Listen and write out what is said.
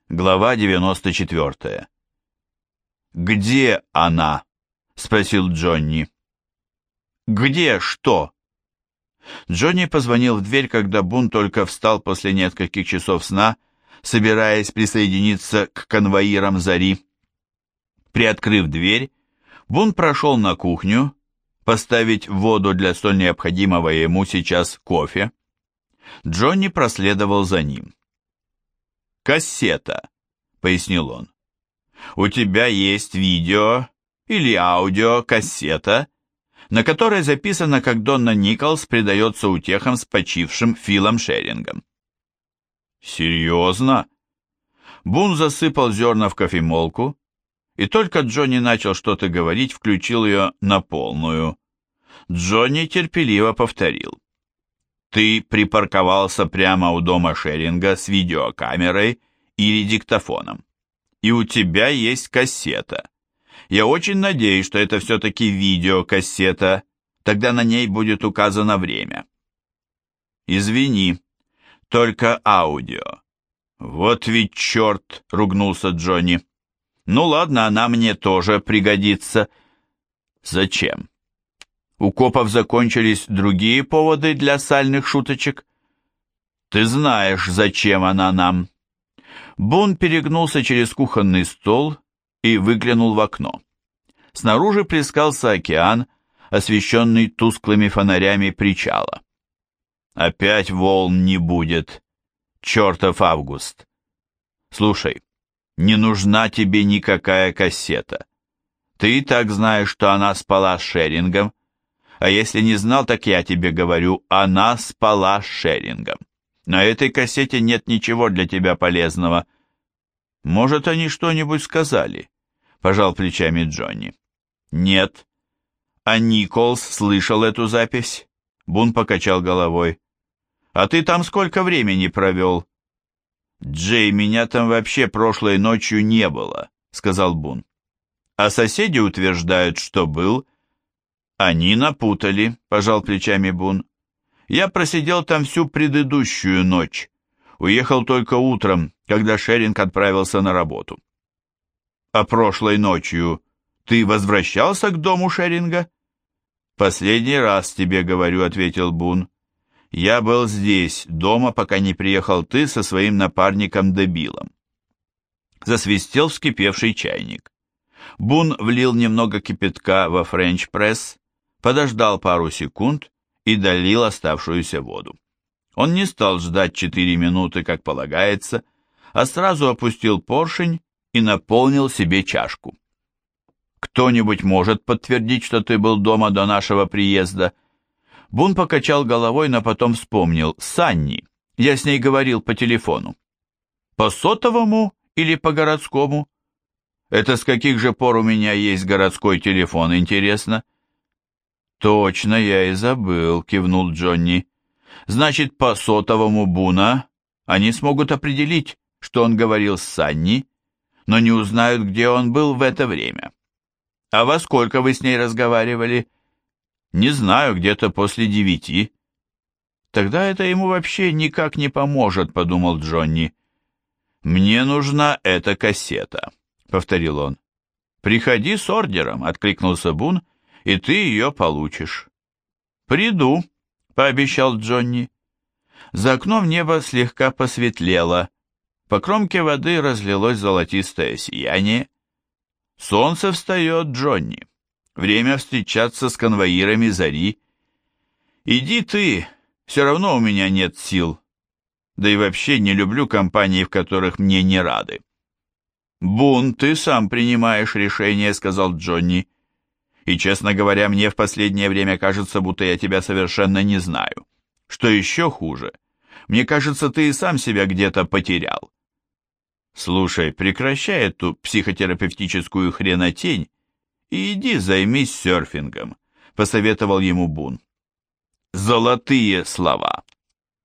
Глава 94. «Где она?» — спросил Джонни. «Где что?» Джонни позвонил в дверь, когда Бун только встал после нескольких часов сна, собираясь присоединиться к конвоирам зари. Приоткрыв дверь, Бун прошел на кухню, поставить в воду для столь необходимого ему сейчас кофе. Джонни проследовал за ним. «Кассета», — пояснил он. «У тебя есть видео или аудиокассета, на которой записано, как Донна Николс предается утехам с почившим Филом Шерингом». «Серьезно?» Бун засыпал зерна в кофемолку, и только Джонни начал что-то говорить, включил ее на полную. Джонни терпеливо повторил. «Ты припарковался прямо у дома Шеринга с видеокамерой или диктофоном. И у тебя есть кассета. Я очень надеюсь, что это все-таки видеокассета, тогда на ней будет указано время». «Извини, только аудио». «Вот ведь черт!» — ругнулся Джонни. «Ну ладно, она мне тоже пригодится». «Зачем? У копов закончились другие поводы для сальных шуточек?» «Ты знаешь, зачем она нам». Бун перегнулся через кухонный стол и выглянул в окно. Снаружи плескался океан, освещенный тусклыми фонарями причала. «Опять волн не будет. Чертов август. Слушай, не нужна тебе никакая кассета. Ты и так знаешь, что она спала с Шерингом. А если не знал, так я тебе говорю, она спала с Шерингом. На этой кассете нет ничего для тебя полезного». «Может, они что-нибудь сказали?» — пожал плечами Джонни. «Нет». «А Николс слышал эту запись?» Бун покачал головой. «А ты там сколько времени провел?» «Джей, меня там вообще прошлой ночью не было», — сказал Бун. «А соседи утверждают, что был». «Они напутали», — пожал плечами Бун. «Я просидел там всю предыдущую ночь. Уехал только утром, когда Шеринг отправился на работу». «А прошлой ночью ты возвращался к дому Шеринга?» «Последний раз тебе говорю», — ответил Бун. «Я был здесь, дома, пока не приехал ты со своим напарником-дебилом». Засвистел вскипевший чайник. Бун влил немного кипятка во френч-пресс, подождал пару секунд и долил оставшуюся воду. Он не стал ждать 4 минуты, как полагается, а сразу опустил поршень и наполнил себе чашку. «Кто-нибудь может подтвердить, что ты был дома до нашего приезда?» Бун покачал головой, но потом вспомнил. «Санни, я с ней говорил по телефону». «По сотовому или по городскому?» «Это с каких же пор у меня есть городской телефон, интересно?» «Точно, я и забыл», — кивнул Джонни. «Значит, по сотовому Буна они смогут определить, что он говорил с Санни, но не узнают, где он был в это время. А во сколько вы с ней разговаривали?» «Не знаю, где-то после 9». «Тогда это ему вообще никак не поможет», — подумал Джонни. «Мне нужна эта кассета», — повторил он. «Приходи с ордером», — откликнулся Бун, — «и ты ее получишь». «Приду», — пообещал Джонни. За окном небо слегка посветлело. По кромке воды разлилось золотистое сияние. «Солнце встает, Джонни. Время встречаться с конвоирами зари. Иди ты, все равно у меня нет сил. Да и вообще не люблю компании, в которых мне не рады». «Бун, ты сам принимаешь решение», — сказал Джонни. «И, честно говоря, мне в последнее время кажется, будто я тебя совершенно не знаю. Что еще хуже, мне кажется, ты и сам себя где-то потерял». «Слушай, прекращай эту психотерапевтическую хренотень и иди займись серфингом», — посоветовал ему Бун. «Золотые слова».